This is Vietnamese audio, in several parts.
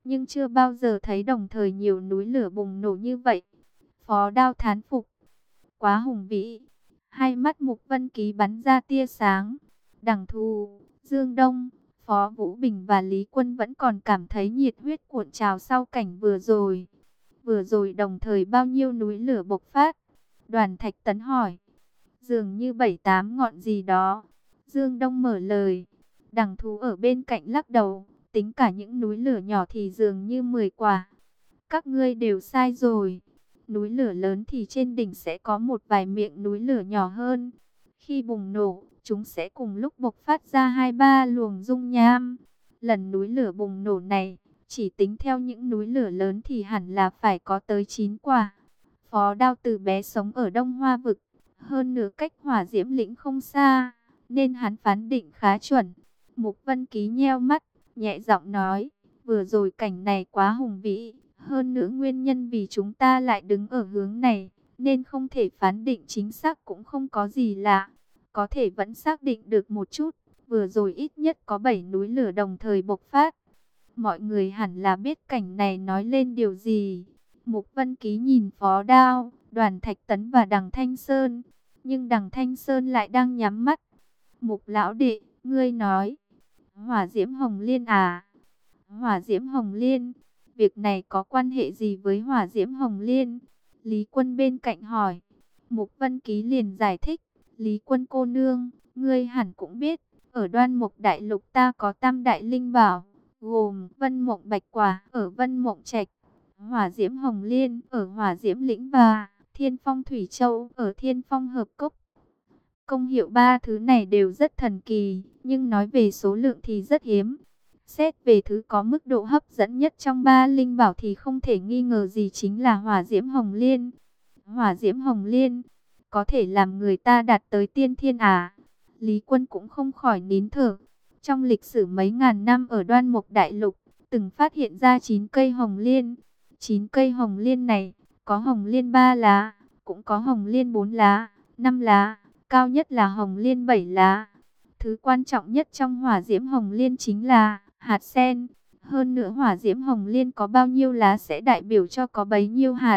nhưng chưa bao giờ thấy đồng thời nhiều núi lửa bùng nổ như vậy. Phó Đao thán phục, quá hùng vĩ. Hai mắt Mục Vân Ký bắn ra tia sáng. Đằng Thù, Dương Đông, Phó Vũ Bình và Lý Quân vẫn còn cảm thấy nhiệt huyết cuộn trào sau cảnh vừa rồi. Vừa rồi đồng thời bao nhiêu núi lửa bộc phát? Đoàn Thạch Tấn hỏi. Dường như 7-8 ngọn gì đó. Dương Đông mở lời. Đằng Thú ở bên cạnh lắc đầu. Tính cả những núi lửa nhỏ thì dường như 10 quả. Các ngươi đều sai rồi. Núi lửa lớn thì trên đỉnh sẽ có một vài miệng núi lửa nhỏ hơn. Khi bùng nổ, chúng sẽ cùng lúc bộc phát ra 2-3 luồng dung nham. Lần núi lửa bùng nổ này, chỉ tính theo những núi lửa lớn thì hẳn là phải có tới 9 quả. Phó Đao từ bé sống ở Đông Hoa Vực, hơn nữa cách Hỏa Diễm Lĩnh không xa, nên hắn phán định khá chuẩn. Mục Vân Ký nheo mắt, nhẹ giọng nói, vừa rồi cảnh này quá hùng vĩ, hơn nữa nguyên nhân vì chúng ta lại đứng ở hướng này, nên không thể phán định chính xác cũng không có gì lạ. Có thể vẫn xác định được một chút, vừa rồi ít nhất có 7 núi lửa đồng thời bộc phát. Mọi người hẳn là biết cảnh này nói lên điều gì. Mục Vân Ký nhìn Phó Đao, Đoàn Thạch Tấn và Đằng Thanh Sơn, nhưng Đằng Thanh Sơn lại đang nhắm mắt. Mục lão đệ, ngươi nói, Hỏa Diễm Hồng Liên à? Hỏa Diễm Hồng Liên, việc này có quan hệ gì với Hỏa Diễm Hồng Liên? Lý Quân bên cạnh hỏi. Mục Vân Ký liền giải thích, Lý Quân cô nương, ngươi hẳn cũng biết, ở Đoan Mục Đại Lục ta có Tam Đại Linh Bảo, gồm Vân Mộng Bạch Quả ở Vân Mộng Trạch, Hỏa Diễm Hồng Liên ở Hỏa Diễm Lĩnh và Thiên Phong Thủy Châu ở Thiên Phong Hợp Cốc. Công hiệu ba thứ này đều rất thần kỳ, nhưng nói về số lượng thì rất hiếm. Xét về thứ có mức độ hấp dẫn nhất trong ba linh bảo thì không thể nghi ngờ gì chính là Hỏa Diễm Hồng Liên. Hỏa Diễm Hồng Liên có thể làm người ta đạt tới tiên thiên à? Lý Quân cũng không khỏi nín thở. Trong lịch sử mấy ngàn năm ở Đoan Mục Đại Lục, từng phát hiện ra 9 cây hồng liên. 9 cây hồng liên này, có hồng liên 3 lá, cũng có hồng liên 4 lá, 5 lá, cao nhất là hồng liên 7 lá. Thứ quan trọng nhất trong Hỏa Diễm Hồng Liên chính là hạt sen. Hơn nữa Hỏa Diễm Hồng Liên có bao nhiêu lá sẽ đại biểu cho có bấy nhiêu hạt.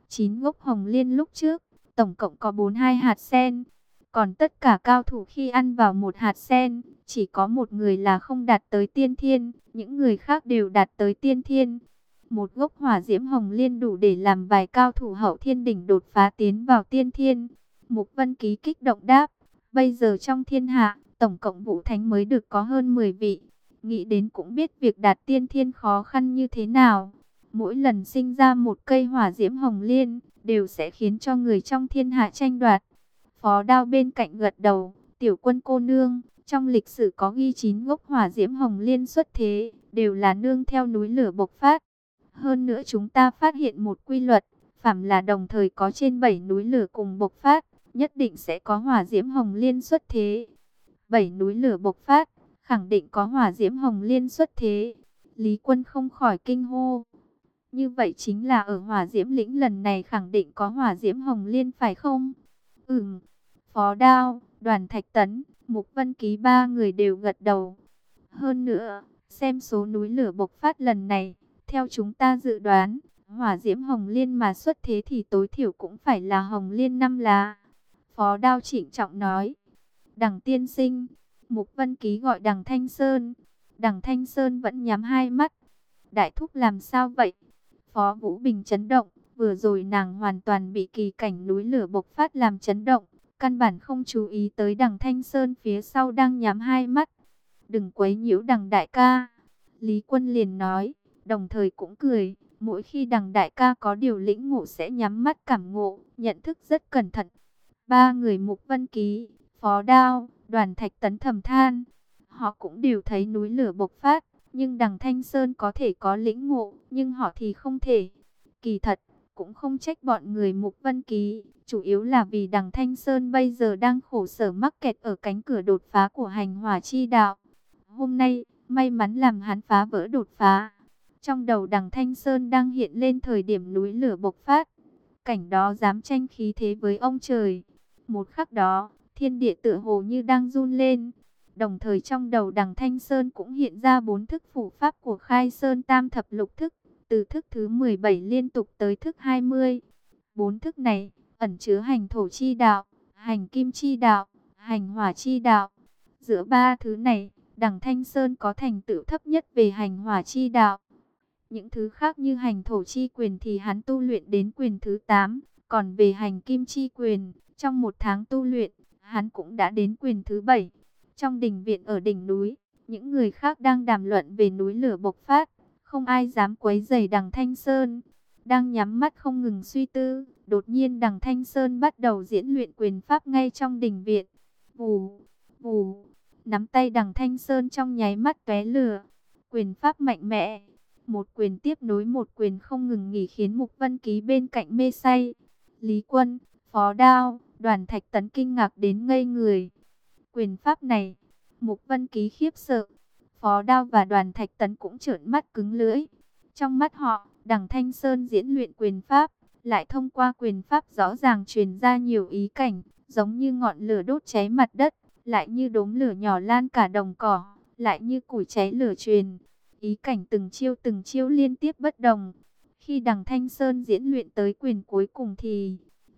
9 gốc hồng liên lúc trước, tổng cộng có 42 hạt sen. Còn tất cả cao thủ khi ăn vào một hạt sen, chỉ có một người là không đạt tới tiên thiên, những người khác đều đạt tới tiên thiên. Một gốc Hỏa Diễm Hồng Liên đủ để làm vài cao thủ hậu thiên đỉnh đột phá tiến vào tiên thiên. Mục Vân Ký kích động đáp, bây giờ trong thiên hạ, tổng cộng vũ thánh mới được có hơn 10 vị. Nghĩ đến cũng biết việc đạt tiên thiên khó khăn như thế nào. Mỗi lần sinh ra một cây Hỏa Diễm Hồng Liên, đều sẽ khiến cho người trong thiên hạ tranh đoạt. Phó Đao bên cạnh gật đầu, Tiểu Quân cô nương, trong lịch sử có ghi 9 gốc Hỏa Diễm Hồng Liên xuất thế, đều là nương theo núi lửa bộc phát. Hơn nữa chúng ta phát hiện một quy luật, phàm là đồng thời có trên 7 núi lửa cùng bộc phát, nhất định sẽ có Hỏa Diễm Hồng Liên xuất thế. 7 núi lửa bộc phát, khẳng định có Hỏa Diễm Hồng Liên xuất thế. Lý Quân không khỏi kinh hô. Như vậy chính là ở Hỏa Diễm Lĩnh lần này khẳng định có Hỏa Diễm Hồng Liên phải không? Phó Đao, Đoàn Thạch Tấn, Mục Vân Ký ba người đều gật đầu. Hơn nữa, xem số núi lửa bộc phát lần này, theo chúng ta dự đoán, Hỏa Diễm Hồng Liên mà xuất thế thì tối thiểu cũng phải là Hồng Liên 5 lá. Phó Đao trịnh trọng nói. Đằng tiên sinh, Mục Vân Ký gọi Đằng Thanh Sơn. Đằng Thanh Sơn vẫn nhắm hai mắt. Đại thúc làm sao vậy? Phó Vũ Bình chấn động. Vừa rồi nàng hoàn toàn bị kỳ cảnh núi lửa bộc phát làm chấn động. Căn bản không chú ý tới Đằng Thanh Sơn phía sau đang nhắm hai mắt. Đừng quấy nhiễu Đằng đại ca. Lý Quân liền nói, đồng thời cũng cười. Mỗi khi Đằng đại ca có điều lĩnh ngộ sẽ nhắm mắt cảm ngộ, nhận thức rất cẩn thận. Ba người Mục Vân Ký, Phó Đao, Đoàn Thạch Tấn thầm than. Họ cũng đều thấy núi lửa bộc phát, nhưng Đằng Thanh Sơn có thể có lĩnh ngộ, nhưng họ thì không thể. Kỳ thật, cũng không trách bọn người Mục Vân Ký, chủ yếu là vì Đằng Thanh Sơn bây giờ đang khổ sở mắc kẹt ở cánh cửa đột phá của hành hỏa chi đạo. Hôm nay, may mắn làm hắn phá vỡ đột phá. Trong đầu Đằng Thanh Sơn đang hiện lên thời điểm núi lửa bộc phát. Cảnh đó dám tranh khí thế với ông trời. Một khắc đó, thiên địa tựa hồ như đang run lên. Đồng thời trong đầu Đằng Thanh Sơn cũng hiện ra 4 thức phủ pháp của Khai Sơn Tam Thập Lục Thức, từ thức thứ 17 liên tục tới thức 20. 4 thức này ẩn chứa hành thổ chi đạo, hành kim chi đạo, hành hỏa chi đạo. Giữa ba thứ này, Đằng Thanh Sơn có thành tựu thấp nhất về hành hỏa chi đạo. Những thứ khác như hành thổ chi quyền thì hắn tu luyện đến quyền thứ 8, còn về hành kim chi quyền, trong 1 tháng tu luyện, hắn cũng đã đến quyền thứ 7. Trong đình viện ở đỉnh núi, những người khác đang đàm luận về núi lửa bộc phát, không ai dám quấy rầy Đằng Thanh Sơn. Đang nhắm mắt không ngừng suy tư, đột nhiên Đằng Thanh Sơn bắt đầu diễn luyện quyền pháp ngay trong đình viện. Vù, vù, nắm tay Đằng Thanh Sơn trong nháy mắt tóe lửa. Quyền pháp mạnh mẽ, một quyền tiếp nối một quyền không ngừng nghỉ khiến Mục Vân Ký bên cạnh mê say. Lý Quân, Phó Đao, Đoàn Thạch Tấn kinh ngạc đến ngây người. Quyền pháp này, Mục Vân Ký khiếp sợ. Phó Đao và Đoàn Thạch Tấn cũng trợn mắt cứng lưỡi. Trong mắt họ, Đằng Thanh Sơn diễn luyện quyền pháp, lại thông qua quyền pháp rõ ràng truyền ra nhiều ý cảnh, giống như ngọn lửa đốt cháy mặt đất, lại như đốm lửa nhỏ lan cả đồng cỏ, lại như củi cháy lửa truyền. Ý cảnh từng chiêu liên tiếp bất đồng. Khi Đằng Thanh Sơn diễn luyện tới quyền cuối cùng thì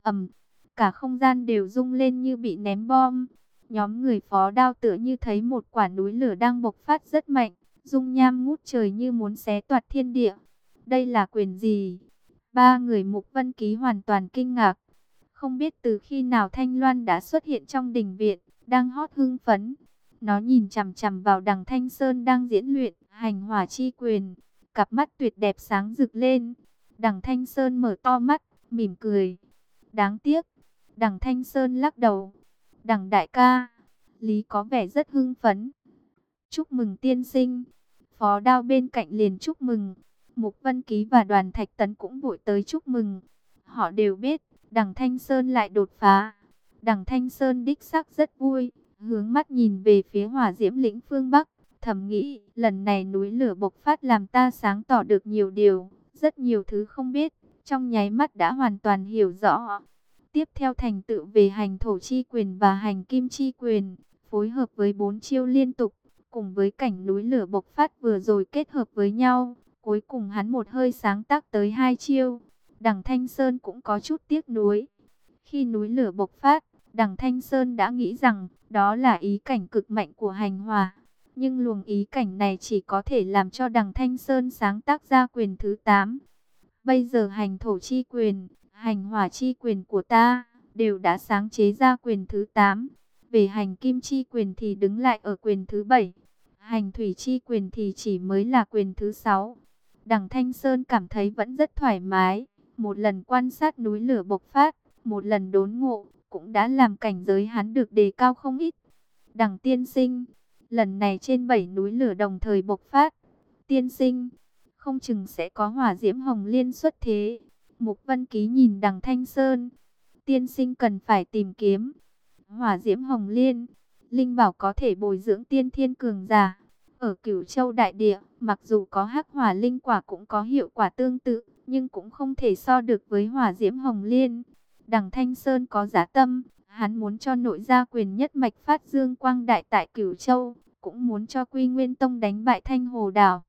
cả không gian đều rung lên như bị ném bom. Nhóm người Phó Đao tựa như thấy một quả núi lửa đang bộc phát rất mạnh, dung nham ngút trời như muốn xé toạc thiên địa. Đây là quyền gì? Ba người Mục Vân Ký hoàn toàn kinh ngạc. Không biết từ khi nào Thanh Loan đã xuất hiện trong đình viện, đang hót hưng phấn. Nó nhìn chằm chằm vào Đằng Thanh Sơn đang diễn luyện hành hỏa chi quyền, cặp mắt tuyệt đẹp sáng rực lên. Đằng Thanh Sơn mở to mắt, mỉm cười. Đáng tiếc. Đằng Thanh Sơn lắc đầu. Đằng đại ca, Lý có vẻ rất hưng phấn. Chúc mừng tiên sinh. Phó Đao bên cạnh liền chúc mừng. Mục Vân Ký và Đoàn Thạch Tấn cũng vội tới chúc mừng. Họ đều biết, Đằng Thanh Sơn lại đột phá. Đằng Thanh Sơn đích xác rất vui, hướng mắt nhìn về phía hỏa diễm lĩnh phương Bắc, thầm nghĩ, lần này núi lửa bộc phát làm ta sáng tỏ được nhiều điều, rất nhiều thứ không biết, trong nháy mắt đã hoàn toàn hiểu rõ. Tiếp theo thành tựu về hành thổ chi quyền và hành kim chi quyền, phối hợp với 4 chiêu liên tục, cùng với cảnh núi lửa bộc phát vừa rồi kết hợp với nhau, cuối cùng hắn một hơi sáng tác tới 2 chiêu. Đằng Thanh Sơn cũng có chút tiếc nuối. Khi núi lửa bộc phát, Đằng Thanh Sơn đã nghĩ rằng đó là ý cảnh cực mạnh của hành hỏa. Nhưng luồng ý cảnh này chỉ có thể làm cho Đằng Thanh Sơn sáng tác ra quyền thứ 8. Bây giờ hành thổ chi quyền, hành hỏa chi quyền của ta đều đã sáng chế ra quyền thứ 8. Về hành kim chi quyền thì đứng lại ở quyền thứ 7. Hành thủy chi quyền thì chỉ mới là quyền thứ 6. Đằng Thanh Sơn cảm thấy vẫn rất thoải mái. Một lần quan sát núi lửa bộc phát, một lần đốn ngộ, cũng đã làm cảnh giới hắn được đề cao không ít. Đằng tiên sinh, lần này trên 7 núi lửa đồng thời bộc phát. Tiên sinh, không chừng sẽ có hỏa diễm hồng liên xuất thế. Mục Vân Ký nhìn Đằng Thanh Sơn. Tiên sinh cần phải tìm kiếm. Hỏa diễm hồng liên, linh bảo có thể bồi dưỡng tiên thiên cường giả. Ở Cửu Châu đại địa, mặc dù có hắc hỏa linh quả cũng có hiệu quả tương tự, nhưng cũng không thể so được với hỏa diễm hồng liên. Đằng Thanh Sơn có giá tâm, hắn muốn cho nội gia quyền nhất mạch phát dương quang đại tại Cửu Châu, cũng muốn cho Quy Nguyên Tông đánh bại Thanh Hồ Đảo.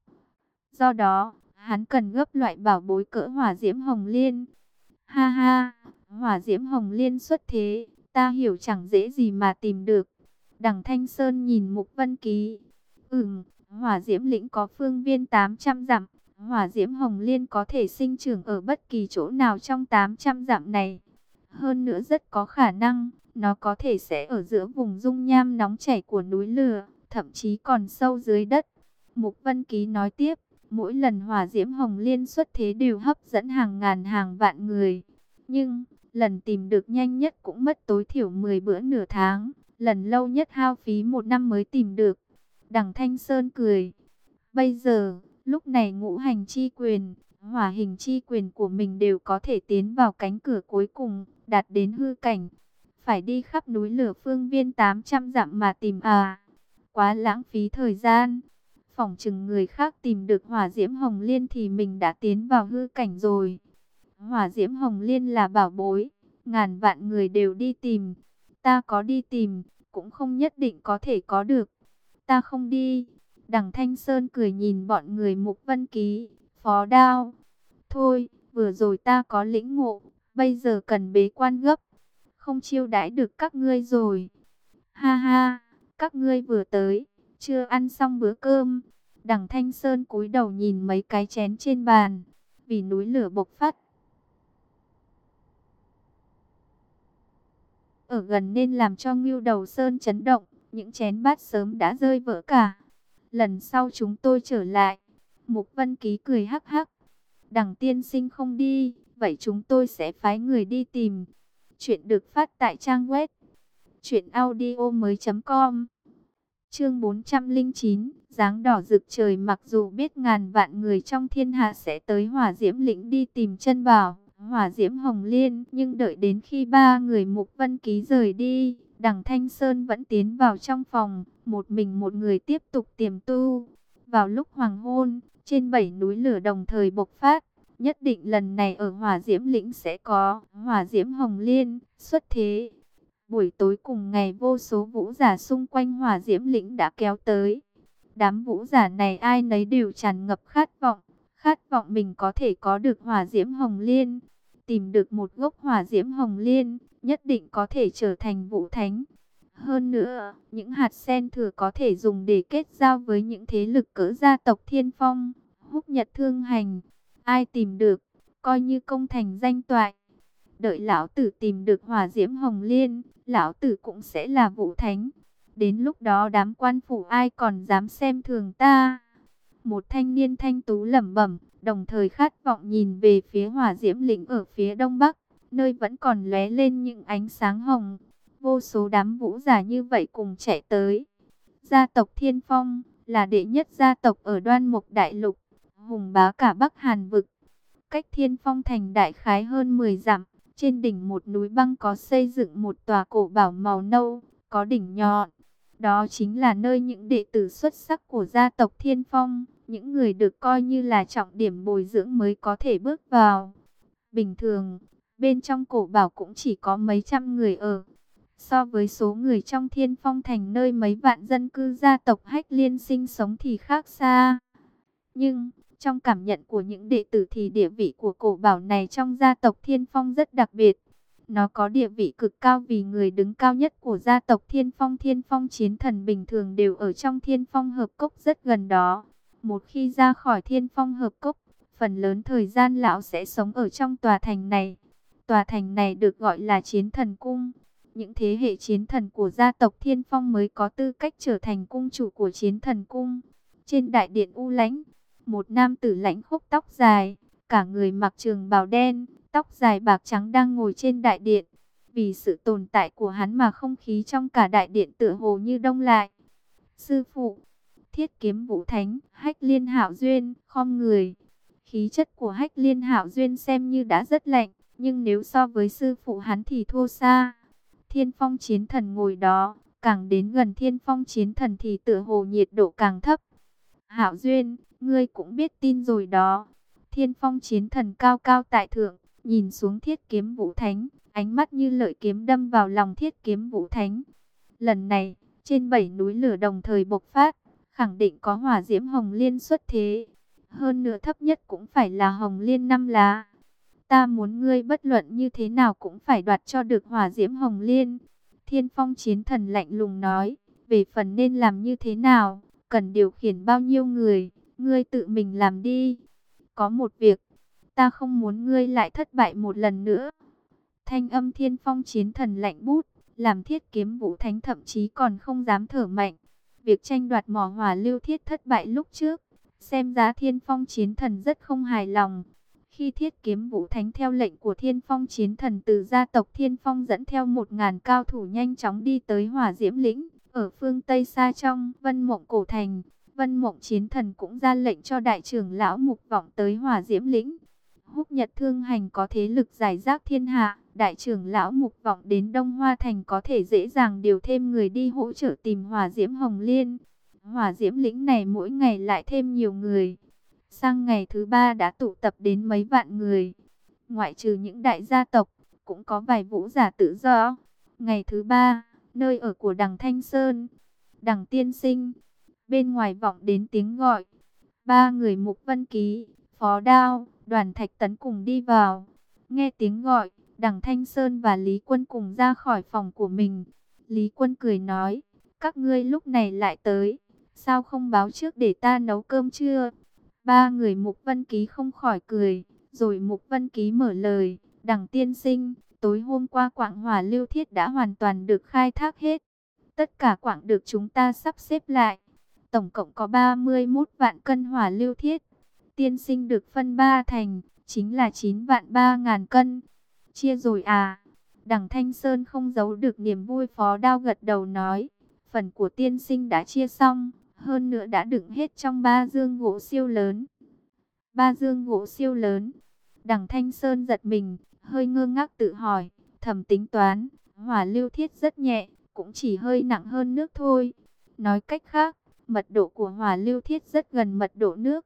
Do đó, hắn cần gấp loại bảo bối cỡ hỏa diễm hồng liên. Ha ha, hỏa diễm hồng liên xuất thế, ta hiểu chẳng dễ gì mà tìm được. Đằng Thanh Sơn nhìn Mục Vân Ký. Hỏa diễm lĩnh có phương viên 800 dặm. Hỏa diễm hồng liên có thể sinh trưởng ở bất kỳ chỗ nào trong 800 dặm này. Hơn nữa rất có khả năng, nó có thể sẽ ở giữa vùng dung nham nóng chảy của núi lửa, thậm chí còn sâu dưới đất. Mục Vân Ký nói tiếp, mỗi lần hỏa diễm hồng liên xuất thế đều hấp dẫn hàng ngàn hàng vạn người. Nhưng, lần tìm được nhanh nhất cũng mất tối thiểu 10 bữa nửa tháng, lần lâu nhất hao phí 1 năm mới tìm được. Đằng Thanh Sơn cười. Bây giờ, lúc này ngũ hành chi quyền, hỏa hình chi quyền của mình đều có thể tiến vào cánh cửa cuối cùng, đạt đến hư cảnh. Phải đi khắp núi lửa phương viên 800 dặm mà tìm à? Quá lãng phí thời gian. Phỏng chừng người khác tìm được hỏa diễm hồng liên thì mình đã tiến vào hư cảnh rồi. Hỏa diễm hồng liên là bảo bối, ngàn vạn người đều đi tìm. Ta có đi tìm, cũng không nhất định có thể có được. Ta không đi. Đằng Thanh Sơn cười nhìn bọn người Mục Vân Ký, Phó Đao. Thôi, vừa rồi ta có lĩnh ngộ, bây giờ cần bế quan gấp, không chiêu đãi được các ngươi rồi. Ha ha, các ngươi vừa tới, chưa ăn xong bữa cơm. Đằng Thanh Sơn cúi đầu nhìn mấy cái chén trên bàn, vì núi lửa bộc phát ở gần nên làm cho Ngưu Đầu Sơn chấn động, những chén bát sớm đã rơi vỡ cả. Lần sau chúng tôi trở lại. Mục Vân Ký cười hắc hắc. Đằng tiên sinh không đi, vậy chúng tôi sẽ phái người đi tìm. Chuyện được phát tại trang web truyệnaudiomoi.com. Chương 409, dáng đỏ rực trời. Mặc dù biết ngàn vạn người trong thiên hạ sẽ tới Hỏa Diễm Lĩnh đi tìm chân bảo Hỏa Diễm Hồng Liên, nhưng đợi đến khi ba người Mục Vân Ký rời đi, Đằng Thanh Sơn vẫn tiến vào trong phòng, một mình một người tiếp tục tiềm tu. Vào lúc hoàng hôn, trên 7 núi lửa đồng thời bộc phát, nhất định lần này ở Hỏa Diễm Lĩnh sẽ có Hỏa Diễm Hồng Liên xuất thế. Buổi tối cùng ngày, vô số vũ giả xung quanh Hỏa Diễm Lĩnh đã kéo tới. Đám vũ giả này ai nấy đều tràn ngập khát vọng mình có thể có được Hỏa Diễm Hồng Liên. Tìm được một gốc Hỏa Diễm Hồng Liên, nhất định có thể trở thành vũ thánh. Hơn nữa, những hạt sen thừa có thể dùng để kết giao với những thế lực cỡ gia tộc Thiên Phong, Húc Nhật Thương Hành. Ai tìm được, coi như công thành danh toại. Đợi lão tử tìm được Hỏa Diễm Hồng Liên, lão tử cũng sẽ là vũ thánh. Đến lúc đó đám quan phủ ai còn dám xem thường ta. Một thanh niên thanh tú lẩm bẩm, đồng thời khát vọng nhìn về phía Hỏa Diễm Lĩnh ở phía đông bắc, nơi vẫn còn lóe lên những ánh sáng hồng. Vô số đám vũ giả như vậy cùng chạy tới. Gia tộc Thiên Phong là đệ nhất gia tộc ở Đoan Mục Đại Lục, hùng bá cả Bắc Hàn vực. Cách Thiên Phong thành đại khái hơn 10 dặm, trên đỉnh một núi băng có xây dựng một tòa cổ bảo màu nâu, có đỉnh nhọn. Đó chính là nơi những đệ tử xuất sắc của gia tộc Thiên Phong, những người được coi như là trọng điểm bồi dưỡng mới có thể bước vào. Bình thường, bên trong cổ bảo cũng chỉ có mấy trăm người ở. So với số người trong Thiên Phong thành nơi mấy vạn dân cư gia tộc Hách Liên sinh sống thì khác xa. Nhưng, trong cảm nhận của những đệ tử thì địa vị của cổ bảo này trong gia tộc Thiên Phong rất đặc biệt. Nó có địa vị cực cao vì người đứng cao nhất của gia tộc Thiên Phong chiến thần bình thường đều ở trong Thiên Phong hợp cốc rất gần đó. Một khi ra khỏi Thiên Phong hợp cốc, phần lớn thời gian lão sẽ sống ở trong tòa thành này. Tòa thành này được gọi là Chiến Thần Cung. Những thế hệ chiến thần của gia tộc Thiên Phong mới có tư cách trở thành cung chủ của Chiến Thần Cung. Trên đại điện u lãnh, một nam tử lãnh khốc tóc dài, cả người mặc trường bào đen, tóc dài bạc trắng đang ngồi trên đại điện. Vì sự tồn tại của hắn mà không khí trong cả đại điện tựa hồ như đông lại. Sư phụ, Thiết Kiếm Vũ Thánh, Hách Liên Hạo Duyên, khom người. Khí chất của Hách Liên Hạo Duyên xem như đã rất lạnh, nhưng nếu so với sư phụ hắn thì thua xa. Thiên Phong chiến thần ngồi đó, càng đến gần Thiên Phong chiến thần thì tựa hồ nhiệt độ càng thấp. Hạo Duyên, ngươi cũng biết tin rồi đó. Thiên Phong chiến thần cao cao tại thượng, nhìn xuống Thiết Kiếm Vũ Thánh, ánh mắt như lợi kiếm đâm vào lòng Thiết Kiếm Vũ Thánh. Lần này, trên 7 núi lửa đồng thời bộc phát, khẳng định có Hỏa Diễm Hồng Liên xuất thế. Hơn nữa thấp nhất cũng phải là Hồng Liên 5 lá. Ta muốn ngươi bất luận như thế nào cũng phải đoạt cho được Hỏa Diễm Hồng Liên. Thiên Phong chiến thần lạnh lùng nói, về phần nên làm như thế nào, cần điều khiển bao nhiêu người, ngươi tự mình làm đi. Có một việc, ta không muốn ngươi lại thất bại một lần nữa. Thanh âm Thiên Phong chiến thần lạnh bút, làm Thiết Kiếm Vũ Thánh thậm chí còn không dám thở mạnh. Việc tranh đoạt mỏ hỏa lưu thiết thất bại lúc trước, xem ra Thiên Phong chiến thần rất không hài lòng. Khi Thiết Kiếm Vũ Thánh theo lệnh của Thiên Phong chiến thần từ gia tộc Thiên Phong dẫn theo 1000 cao thủ nhanh chóng đi tới Hỏa Diễm Lĩnh, ở phương Tây xa trong Vân Mộng Cổ Thành, Vân Mộng chiến thần cũng ra lệnh cho đại trưởng lão Mục Vọng tới Hỏa Diễm Lĩnh. Húc Nhật Thương Hành có thế lực giải rác thiên hạ, đại trưởng lão Mục Vọng đến Đông Hoa Thành có thể dễ dàng điều thêm người đi hỗ trợ tìm Hỏa Diễm Hồng Liên. Hỏa Diễm Lĩnh này mỗi ngày lại thêm nhiều người. Sang ngày thứ 3 đã tụ tập đến mấy vạn người. Ngoại trừ những đại gia tộc, cũng có vài vũ giả tự do. Ngày thứ 3, nơi ở của Đằng Thanh Sơn. Đằng tiên sinh, Bên ngoài vọng đến tiếng gọi. Ba người Mục Vân Ký, Phó Đao, Đoàn Thạch Tấn cùng đi vào. Nghe tiếng gọi, Đằng Thanh Sơn và Lý Quân cùng ra khỏi phòng của mình. Lý Quân cười nói, các ngươi lúc này lại tới, sao không báo trước để ta nấu cơm chưa? Ba người Mục Vân Ký không khỏi cười, rồi Mục Vân Ký mở lời, Đằng tiên sinh, tối hôm qua quặng hỏa lưu thiết đã hoàn toàn được khai thác hết. Tất cả quặng được chúng ta sắp xếp lại. Tổng cộng có 31 vạn cân hỏa lưu thiết. Tiên sinh được phân 3 thành, chính là 9 vạn 3 ngàn cân. Chia rồi à? Đằng Thanh Sơn không giấu được niềm vui, Phó Đao gật đầu nói. Phần của tiên sinh đã chia xong, hơn nữa đã đựng hết trong 3 dương gỗ siêu lớn. 3 dương gỗ siêu lớn. Đằng Thanh Sơn giật mình, hơi ngơ ngác tự hỏi, thầm tính toán, hỏa lưu thiết rất nhẹ, cũng chỉ hơi nặng hơn nước thôi. Nói cách khác, mật độ của hỏa lưu thiết rất gần mật độ nước.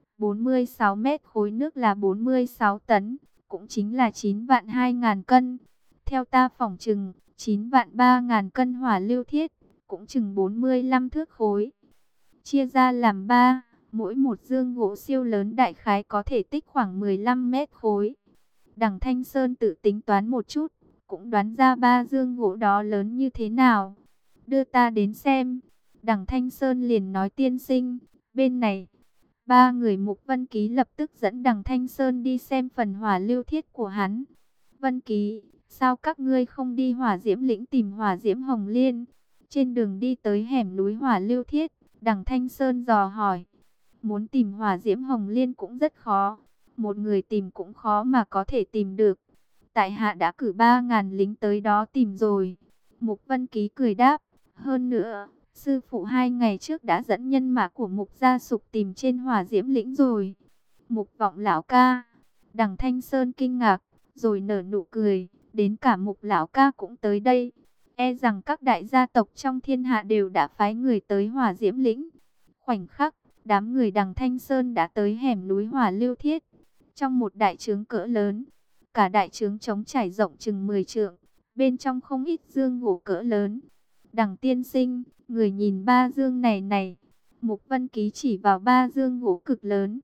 46 mét khối nước là 46 tấn, cũng chính là 9 vạn 2 ngàn cân. Theo ta phỏng chừng, 9 vạn 3 ngàn cân hỏa lưu thiết, cũng chừng 45 thước khối. Chia ra làm 3, mỗi một dương gỗ siêu lớn đại khái có thể tích khoảng 15 mét khối. Đằng Thanh Sơn tự tính toán một chút, cũng đoán ra 3 dương gỗ đó lớn như thế nào. Đưa ta đến xem. Đằng Thanh Sơn liền nói, tiên sinh, bên này. Ba người Mục Vân Ký lập tức dẫn Đằng Thanh Sơn đi xem phần hỏa lưu thiết của hắn. Vân Ký, sao các ngươi không đi Hỏa Diễm Lĩnh tìm Hỏa Diễm Hồng Liên? Trên đường đi tới hẻm núi hỏa lưu thiết, Đằng Thanh Sơn dò hỏi. Muốn tìm Hỏa Diễm Hồng Liên cũng rất khó. Một người tìm cũng khó mà có thể tìm được. Tại hạ đã cử 3.000 lính tới đó tìm rồi. Mục Vân Ký cười đáp. Hơn nữa, sư phụ 2 ngày trước đã dẫn nhân mã của Mục gia sục tìm trên Hỏa Diễm Lĩnh rồi. Mục Vọng lão ca. Đằng Thanh Sơn kinh ngạc, rồi nở nụ cười. Đến cả Mục lão ca cũng tới đây. E rằng các đại gia tộc trong thiên hạ đều đã phái người tới Hỏa Diễm Lĩnh. Khoảnh khắc, đám người Đằng Thanh Sơn đã tới hẻm núi hỏa lưu thiết. Trong một đại trướng cỡ lớn, cả đại trướng trống trải rộng chừng 10 trượng, bên trong không ít dương gỗ cỡ lớn. Đằng tiên sinh, người nhìn 3 dương này này. Mục Vân Ký chỉ vào 3 dương gỗ cực lớn.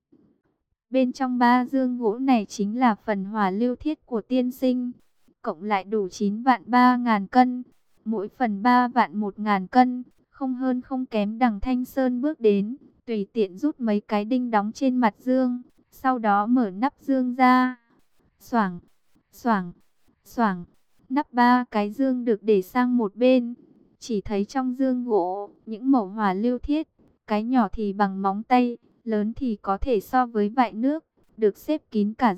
Bên trong 3 dương gỗ này chính là phần hỏa lưu thiết của tiên sinh. Cộng lại đủ 9 vạn 3 ngàn cân. Mỗi phần 3 vạn 1 ngàn cân. Không hơn không kém. Đằng Thanh Sơn bước đến, tùy tiện rút mấy cái đinh đóng trên mặt dương. Sau đó mở nắp dương ra. Xoảng, xoảng, xoảng. Nắp 3 cái dương được để sang một bên. Chỉ thấy trong dương gỗ, những mẩu hỏa lưu thiết. Cái nhỏ thì bằng móng tay, lớn thì có thể so với vại nước, được xếp kín cả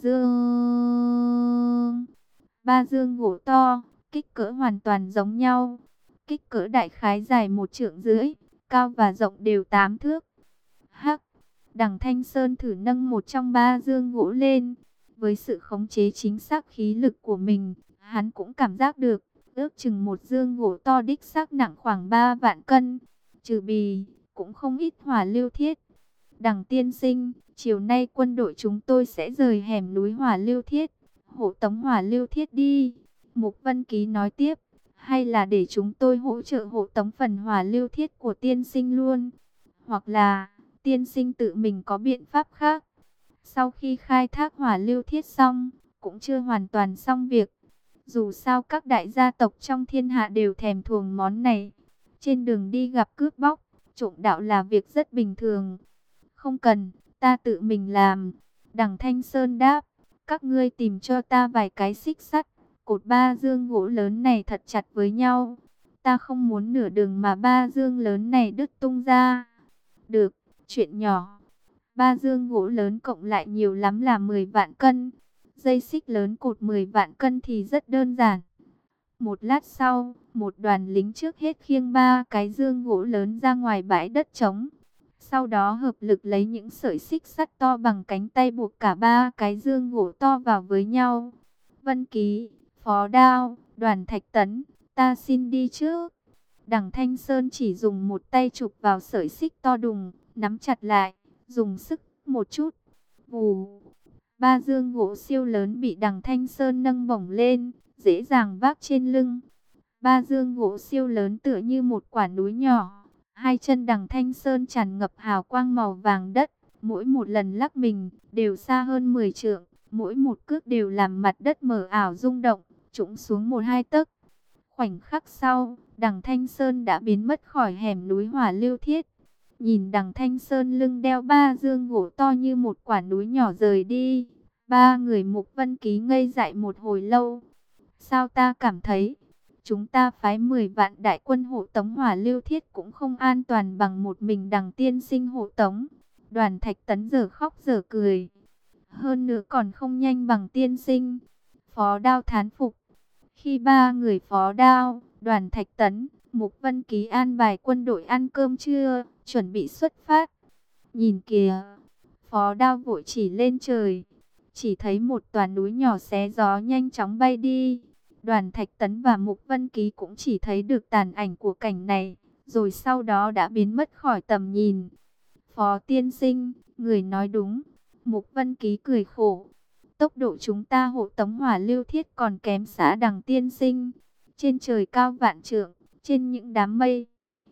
dương. 3 dương gỗ to, kích cỡ hoàn toàn giống nhau. Kích cỡ đại khái dài 1,5 trượng, cao và rộng đều 8 thước. Hắc, Đằng Thanh Sơn thử nâng một trong 3 dương gỗ lên. Với sự khống chế chính xác khí lực của mình, hắn cũng cảm giác được, ước chừng một dương gỗ to đích xác nặng khoảng 3 vạn cân. Trừ bì, cũng không ít hỏa lưu thiết. Đằng tiên sinh, chiều nay quân đội chúng tôi sẽ rời hẻm núi hỏa lưu thiết, hộ tống hỏa lưu thiết đi. Mục Vân Ký nói tiếp, hay là để chúng tôi hỗ trợ hộ tống phần hỏa lưu thiết của tiên sinh luôn. Hoặc là, tiên sinh tự mình có biện pháp khác. Sau khi khai thác hỏa lưu thiết xong, cũng chưa hoàn toàn xong việc. Dù sao các đại gia tộc trong thiên hạ đều thèm thuồng món này. Trên đường đi gặp cướp bóc, trộm đạo là việc rất bình thường. Không cần, ta tự mình làm. Đằng Thanh Sơn đáp, các ngươi tìm cho ta vài cái xích sắt, cột 3 dương gỗ lớn này thật chặt với nhau. Ta không muốn nửa đường mà 3 dương lớn này đứt tung ra. Được, chuyện nhỏ. 3 dương gỗ lớn cộng lại nhiều lắm là 10 vạn cân. Dây xích lớn cột 10 vạn cân thì rất đơn giản. Một lát sau, một đoàn lính trước hết khiêng 3 cái dương gỗ lớn ra ngoài bãi đất trống. Sau đó hợp lực lấy những sợi xích sắt to bằng cánh tay buộc cả 3 cái dương gỗ to vào với nhau. Vân Ký, Phó Đao, Đoàn Thạch Tấn, ta xin đi trước. Đằng Thanh Sơn chỉ dùng một tay chụp vào sợi xích to đùng, nắm chặt lại, dùng sức một chút. Vù, 3 dương gỗ siêu lớn bị Đằng Thanh Sơn nâng bổng lên, dễ dàng vác trên lưng. 3 dương gỗ siêu lớn tựa như một quả núi nhỏ. Hai chân Đằng Thanh Sơn tràn ngập hào quang màu vàng đất, mỗi một lần lắc mình đều xa hơn 10 trượng, mỗi một cước đều làm mặt đất mờ ảo rung động, trũng xuống 1-2 tấc. Khoảnh khắc sau, Đằng Thanh Sơn đã biến mất khỏi hẻm núi Hỏa Lưu Thiết. Nhìn Đằng Thanh Sơn lưng đeo 3 dương gỗ to như một quả núi nhỏ rời đi, ba người Mục Vân Ký ngây dại một hồi lâu. Sao ta cảm thấy chúng ta phái 10 vạn đại quân hộ tống Hỏa Lưu Thiết cũng không an toàn bằng một mình Đằng tiên sinh hộ tống. Đoàn Thạch Tấn giờ khóc giờ cười. Hơn nữa còn không nhanh bằng tiên sinh. Phó Đao thán phục. Khi ba người Phó Đao, Đoàn Thạch Tấn, Mục Vân Ký an bài quân đội ăn cơm trưa, chuẩn bị xuất phát. Nhìn kìa, Phó Đao vội chỉ lên trời. Chỉ thấy một tòa núi nhỏ xé gió nhanh chóng bay đi. Đoàn Thạch Tấn và Mục Vân Ký cũng chỉ thấy được tàn ảnh của cảnh này, rồi sau đó đã biến mất khỏi tầm nhìn. Phó tiên sinh, người nói đúng. Mục Vân Ký cười khổ. Tốc độ chúng ta hộ tống Hỏa Lưu Thiết còn kém xã Đằng tiên sinh. Trên trời cao vạn trượng, trên những đám mây,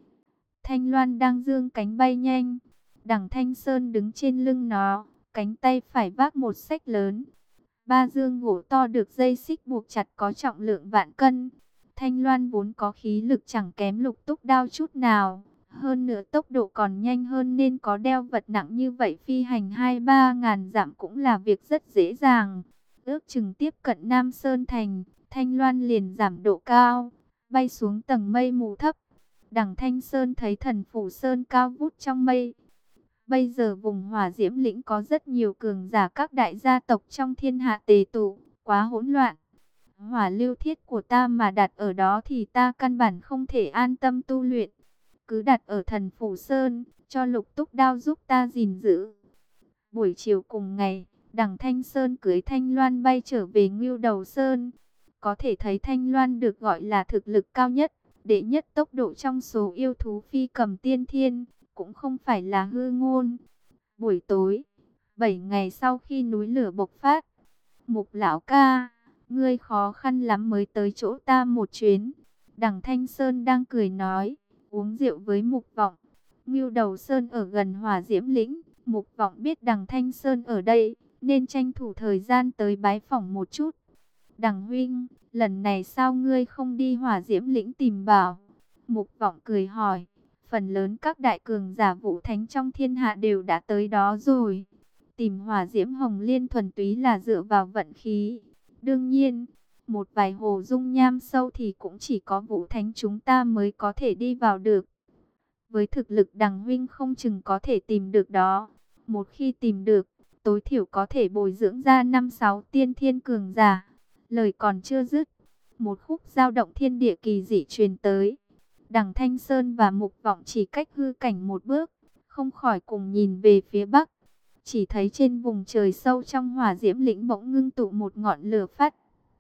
Thanh Loan đang dương cánh bay nhanh. Đằng Thanh Sơn đứng trên lưng nó, cánh tay phải vác một xách lớn. 3 dương gỗ to được dây xích buộc chặt có trọng lượng vạn cân. Thanh Loan vốn có khí lực chẳng kém Lục Túc Đao chút nào. Hơn nữa tốc độ còn nhanh hơn nên có đeo vật nặng như vậy phi hành 2-3 ngàn dặm cũng là việc rất dễ dàng. Ước chừng tiếp cận Nam Sơn Thành, Thanh Loan liền giảm độ cao, bay xuống tầng mây mù thấp. Đằng Thanh Sơn thấy Thần Phủ Sơn cao vút trong mây. Bây giờ vùng Hỏa Diễm Lĩnh có rất nhiều cường giả các đại gia tộc trong thiên hạ tề tụ, quá hỗn loạn. Hỏa Lưu Thiết của ta mà đặt ở đó thì ta căn bản không thể an tâm tu luyện. Cứ đặt ở Thần Phủ Sơn, cho Lục Túc Đao giúp ta gìn giữ. Buổi chiều cùng ngày, Đằng Thanh Sơn cưới Thanh Loan bay trở về Ngưu Đầu Sơn. Có thể thấy Thanh Loan được gọi là thực lực cao nhất, đệ nhất tốc độ trong số yêu thú phi cầm tiên thiên, cũng không phải là hư ngôn. Buổi tối, 7 ngày sau khi núi lửa bộc phát, Mục lão ca, ngươi khó khăn lắm mới tới chỗ ta một chuyến. Đằng Thanh Sơn đang cười nói, uống rượu với Mục Vọng. Ngưu Đầu Sơn ở gần Hỏa Diễm Lĩnh, Mục Vọng biết Đằng Thanh Sơn ở đây, nên tranh thủ thời gian tới bái phỏng một chút. Đằng huynh, lần này sao ngươi không đi Hỏa Diễm Lĩnh tìm bảo? Mục Vọng cười hỏi. Phần lớn các đại cường giả vũ thánh trong thiên hạ đều đã tới đó rồi. Tìm Hỏa Diễm Hồng Liên thuần túy là dựa vào vận khí. Đương nhiên, một vài hồ dung nham sâu thì cũng chỉ có vũ thánh chúng ta mới có thể đi vào được. Với thực lực Đằng huynh không chừng có thể tìm được đó. Một khi tìm được, tối thiểu có thể bồi dưỡng ra 5-6 tiên thiên cường giả. Lời còn chưa dứt, một khúc dao động thiên địa kỳ dị truyền tới. Đằng Thanh Sơn và Mục Vọng chỉ cách hư cảnh một bước, không khỏi cùng nhìn về phía bắc. Chỉ thấy trên vùng trời sâu trong Hỏa Diễm Lĩnh bỗng ngưng tụ một ngọn lửa phát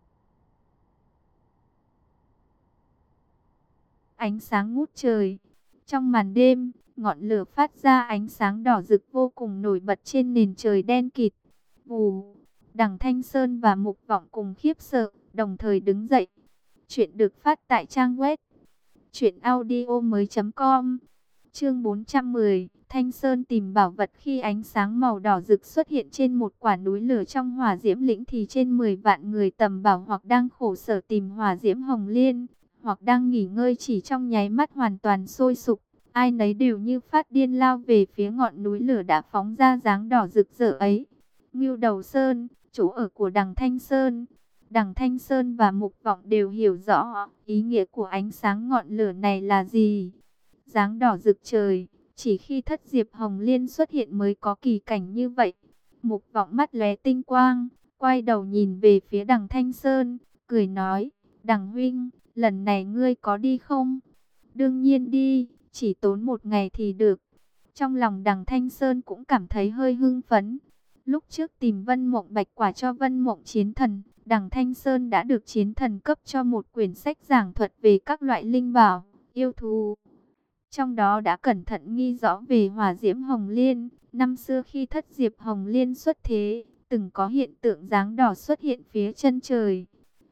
ánh sáng ngút trời. Trong màn đêm, ngọn lửa phát ra ánh sáng đỏ rực vô cùng nổi bật trên nền trời đen kịt. Vù, Đằng Thanh Sơn và Mục Vọng cùng khiếp sợ, đồng thời đứng dậy. Chuyện được phát tại trang web truyệnaudiomoi.com. Chương 410, Thanh Sơn tìm bảo vật. Khi ánh sáng màu đỏ rực xuất hiện trên một quả núi lửa trong Hỏa Diễm Lĩnh thì trên 10 vạn người tầm bảo hoặc đang khổ sở tìm Hỏa Diễm Hồng Liên, hoặc đang nghỉ ngơi chỉ trong nháy mắt hoàn toàn sôi sục. Ai nấy đều như phát điên lao về phía ngọn núi lửa đã phóng ra dáng đỏ rực rỡ ấy. Ngưu Đầu Sơn, chỗ ở của Đằng Thanh Sơn. Đằng Thanh Sơn và Mục Vọng đều hiểu rõ ý nghĩa của ánh sáng ngọn lửa này là gì. Dáng đỏ rực trời, chỉ khi Thất Diệp Hồng Liên xuất hiện mới có kỳ cảnh như vậy. Mục Vọng mắt lóe tinh quang, quay đầu nhìn về phía Đằng Thanh Sơn, cười nói, Đằng huynh, lần này ngươi có đi không? Đương nhiên đi, chỉ tốn 1 ngày thì được. Trong lòng Đằng Thanh Sơn cũng cảm thấy hơi hưng phấn. Lúc trước tìm Vân Mộng Bạch Quả cho Vân Mộng Chiến Thần, Đằng Thanh Sơn đã được Chiến Thần cấp cho một quyển sách giảng thuật về các loại linh bảo, yêu thú. Trong đó đã cẩn thận ghi rõ về Hỏa Diễm Hồng Liên. Năm xưa khi Thất Diệp Hồng Liên xuất thế, từng có hiện tượng dáng đỏ xuất hiện phía chân trời.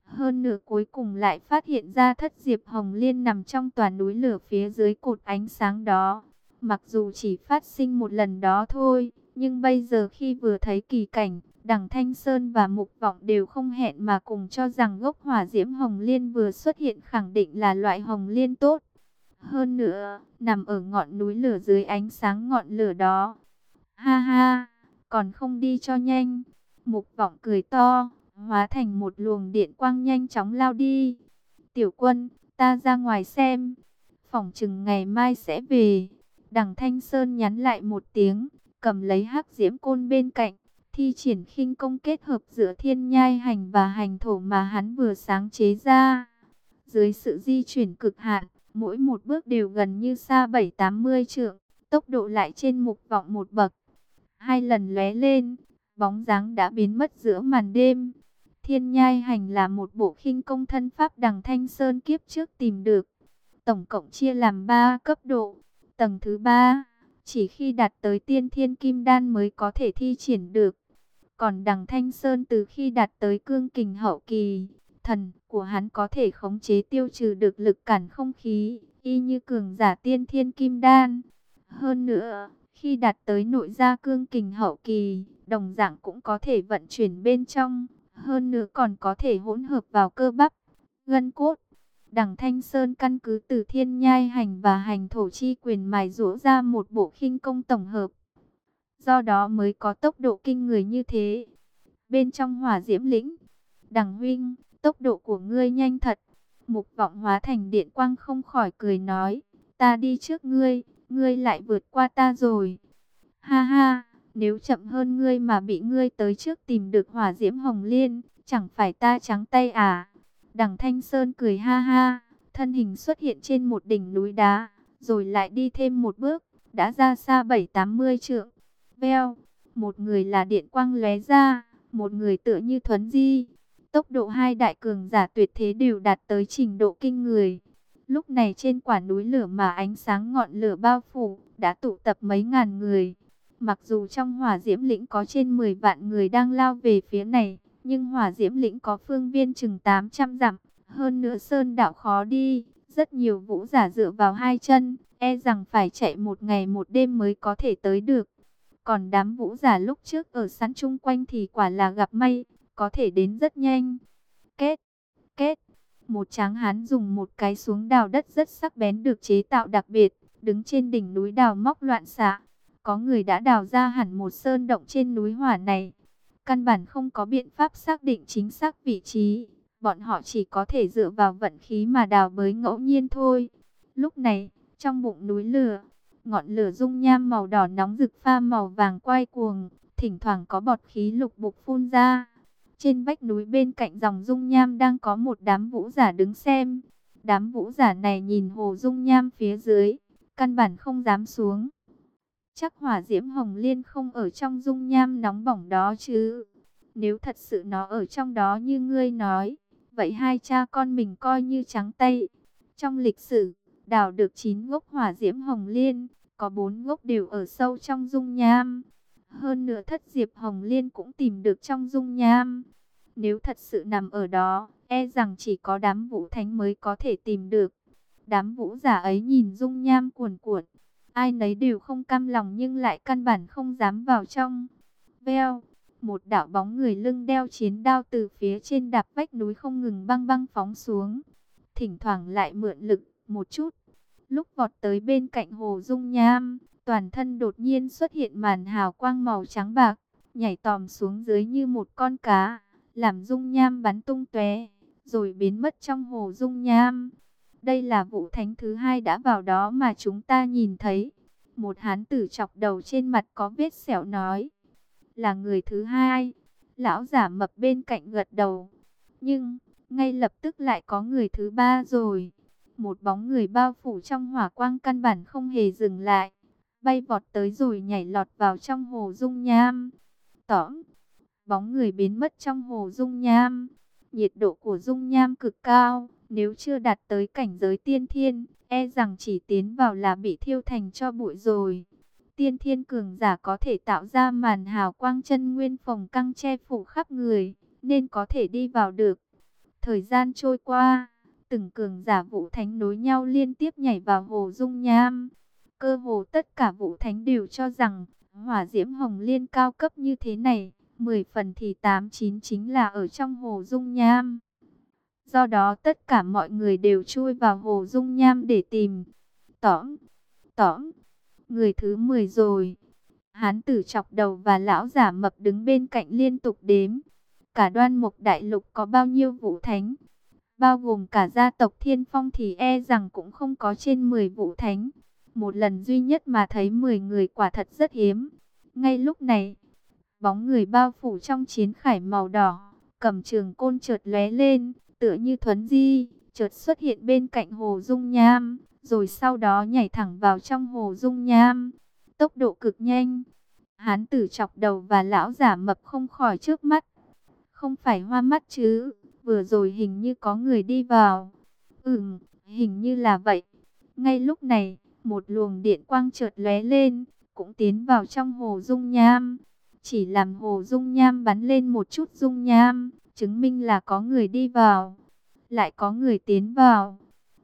Hơn nữa cuối cùng lại phát hiện ra Thất Diệp Hồng Liên nằm trong tòa núi lửa phía dưới cột ánh sáng đó. Mặc dù chỉ phát sinh một lần đó thôi, nhưng bây giờ khi vừa thấy kỳ cảnh, Đằng Thanh Sơn và Mục Vọng đều không hẹn mà cùng cho rằng gốc hỏa diễm Hồng Liên vừa xuất hiện khẳng định là loại Hồng Liên tốt. Hơn nữa, nằm ở ngọn núi lửa dưới ánh sáng ngọn lửa đó. Ha ha, còn không đi cho nhanh. Mục Vọng cười to, hóa thành một luồng điện quang nhanh chóng lao đi. Tiểu Quân, ta ra ngoài xem. Phỏng chừng ngày mai sẽ về. Đằng Thanh Sơn nhắn lại một tiếng, cầm lấy hắc diễm côn bên cạnh, thi triển khinh công kết hợp giữa thiên nhai hành và hành thổ mà hắn vừa sáng chế ra. Dưới sự di chuyển cực hạn, mỗi một bước đều gần như xa 7-80 trượng, tốc độ lại trên Mục Vọng một bậc. Hai lần lóe lên, bóng dáng đã biến mất giữa màn đêm. Thiên nhai hành là một bộ khinh công thân pháp Đằng Thanh Sơn kiếp trước tìm được. Tổng cộng chia làm 3 cấp độ. Tầng thứ 3, chỉ khi đạt tới tiên thiên kim đan mới có thể thi triển được. Còn Đằng Thanh Sơn từ khi đạt tới cương kình hậu kỳ, thần của hắn có thể khống chế tiêu trừ được lực cản không khí, y như cường giả tiên thiên kim đan. Hơn nữa, khi đạt tới nội gia cương kình hậu kỳ, đồng dạng cũng có thể vận chuyển bên trong. Hơn nữa còn có thể hỗn hợp vào cơ bắp, gân cốt. Đằng Thanh Sơn căn cứ từ thiên nhai hành và hành thổ chi quyền mài giũa ra một bộ khinh công tổng hợp. Do đó mới có tốc độ kinh người như thế. Bên trong hỏa diễm lĩnh, Đằng huynh, tốc độ của ngươi nhanh thật. Mục Vọng hóa thành điện quang không khỏi cười nói, ta đi trước ngươi, ngươi lại vượt qua ta rồi. Ha ha, nếu chậm hơn ngươi mà bị ngươi tới trước tìm được hỏa diễm Hồng Liên, chẳng phải ta trắng tay à? Đằng Thanh Sơn cười ha ha, thân hình xuất hiện trên một đỉnh núi đá, rồi lại đi thêm một bước, đã ra xa 7-80 trượng. Veo, một người là điện quang lóe ra, một người tựa như thuấn di. Tốc độ hai đại cường giả tuyệt thế đều đạt tới trình độ kinh người. Lúc này trên quả núi lửa mà ánh sáng ngọn lửa bao phủ, đã tụ tập mấy ngàn người. Mặc dù trong hỏa diễm lĩnh có trên 10 vạn người đang lao về phía này, nhưng hỏa diễm lĩnh có phương viên chừng 800 dặm, hơn nữa sơn đạo khó đi, rất nhiều vũ giả dựa vào hai chân, e rằng phải chạy một ngày một đêm mới có thể tới được. Còn đám vũ giả lúc trước ở sẵn chung quanh thì quả là gặp may, có thể đến rất nhanh. Kết, kết, một tráng hán dùng một cái xuống đào đất rất sắc bén được chế tạo đặc biệt, đứng trên đỉnh núi đào móc loạn xạ. Có người đã đào ra hẳn một sơn động trên núi hỏa này. Căn bản không có biện pháp xác định chính xác vị trí. Bọn họ chỉ có thể dựa vào vận khí mà đào bới ngẫu nhiên thôi. Lúc này, trong bụng núi lửa, ngọn lửa dung nham màu đỏ nóng rực pha màu vàng quay cuồng. Thỉnh thoảng có bọt khí lục bục phun ra. Trên vách núi bên cạnh dòng dung nham đang có một đám vũ giả đứng xem. Đám vũ giả này nhìn hồ dung nham phía dưới, căn bản không dám xuống. Chắc hỏa diễm Hồng Liên không ở trong dung nham nóng bỏng đó chứ. Nếu thật sự nó ở trong đó như ngươi nói, vậy hai cha con mình coi như trắng tay. Trong lịch sử, đào được 9 gốc hỏa diễm Hồng Liên, có 4 gốc đều ở sâu trong dung nham. Hơn nữa Thất Diệp Hồng Liên cũng tìm được trong dung nham. Nếu thật sự nằm ở đó, e rằng chỉ có đám vũ thánh mới có thể tìm được. Đám vũ giả ấy nhìn dung nham cuồn cuộn, ai nấy đều không cam lòng nhưng lại căn bản không dám vào trong. Veo, một đạo bóng người lưng đeo chiến đao từ phía trên đạp vách núi không ngừng băng băng phóng xuống. Thỉnh thoảng lại mượn lực một chút. Lúc vọt tới bên cạnh hồ dung nham, toàn thân đột nhiên xuất hiện màn hào quang màu trắng bạc, nhảy tòm xuống dưới như một con cá, làm dung nham bắn tung tóe, rồi biến mất trong hồ dung nham. Đây là vũ thánh thứ hai đã vào đó mà chúng ta nhìn thấy. Một hán tử chọc đầu trên mặt có vết sẹo nói. Là người thứ hai. Lão giả mập bên cạnh gật đầu. Nhưng, ngay lập tức lại có người thứ ba rồi. Một bóng người bao phủ trong hỏa quang căn bản không hề dừng lại. Bay vọt tới rồi nhảy lọt vào trong hồ dung nham. Tõm, bóng người biến mất trong hồ dung nham. Nhiệt độ của dung nham cực cao. Nếu chưa đạt tới cảnh giới tiên thiên, e rằng chỉ tiến vào là bị thiêu thành cho bụi rồi. Tiên thiên cường giả có thể tạo ra màn hào quang chân nguyên phồng căng che phủ khắp người, nên có thể đi vào được. Thời gian trôi qua, từng cường giả vũ thánh nối nhau liên tiếp nhảy vào hồ dung nham. Cơ hồ tất cả vũ thánh đều cho rằng hỏa diễm hồng liên cao cấp như thế này, 10 phần thì 8-9 chính là ở trong hồ dung nham. Do đó tất cả mọi người đều chui vào hồ dung nham để tìm. Tóm, tóm, người thứ 10 rồi. Hán tử chọc đầu và lão giả mập đứng bên cạnh liên tục đếm. Cả Đoan Mục Đại Lục có bao nhiêu vũ thánh? Bao gồm cả gia tộc Thiên Phong thì e rằng cũng không có trên 10 vũ thánh. Một lần duy nhất mà thấy 10 người quả thật rất hiếm. Ngay lúc này, bóng người bao phủ trong chiến khải màu đỏ, cầm trường côn chợt lóe lên, tựa như thuấn di, chợt xuất hiện bên cạnh hồ dung nham, rồi sau đó nhảy thẳng vào trong hồ dung nham. Tốc độ cực nhanh, hán tử chọc đầu và lão giả mập không khỏi trước mắt. Không phải hoa mắt chứ, vừa rồi hình như có người đi vào. Hình như là vậy. Ngay lúc này, một luồng điện quang chợt lóe lên, cũng tiến vào trong hồ dung nham. Chỉ làm hồ dung nham bắn lên một chút dung nham, chứng minh là có người đi vào. Lại có người tiến vào.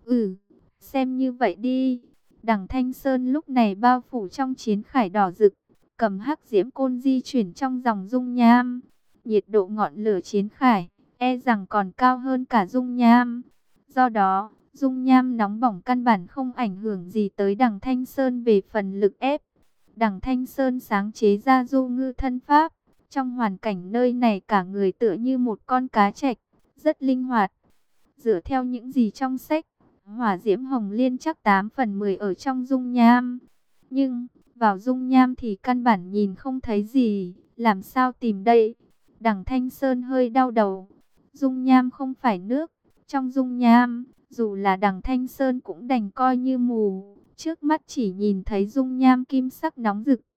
Xem như vậy đi. Đằng Thanh Sơn lúc này bao phủ trong chiến khải đỏ rực, cầm hắc diễm côn di chuyển trong dòng dung nham. Nhiệt độ ngọn lửa chiến khải, e rằng còn cao hơn cả dung nham. Do đó, dung nham nóng bỏng căn bản không ảnh hưởng gì tới đằng Thanh Sơn về phần lực ép. Đằng Thanh Sơn sáng chế ra du ngư thân pháp. Trong hoàn cảnh nơi này cả người tựa như một con cá trạch, rất linh hoạt. Dựa theo những gì trong sách, hỏa diễm hồng liên chắc 8 phần 10 ở trong dung nham. Nhưng, vào dung nham thì căn bản nhìn không thấy gì, làm sao tìm đây? Đằng Thanh Sơn hơi đau đầu. Dung nham không phải nước. Trong dung nham, dù là đằng Thanh Sơn cũng đành coi như mù. Trước mắt chỉ nhìn thấy dung nham kim sắc nóng rực.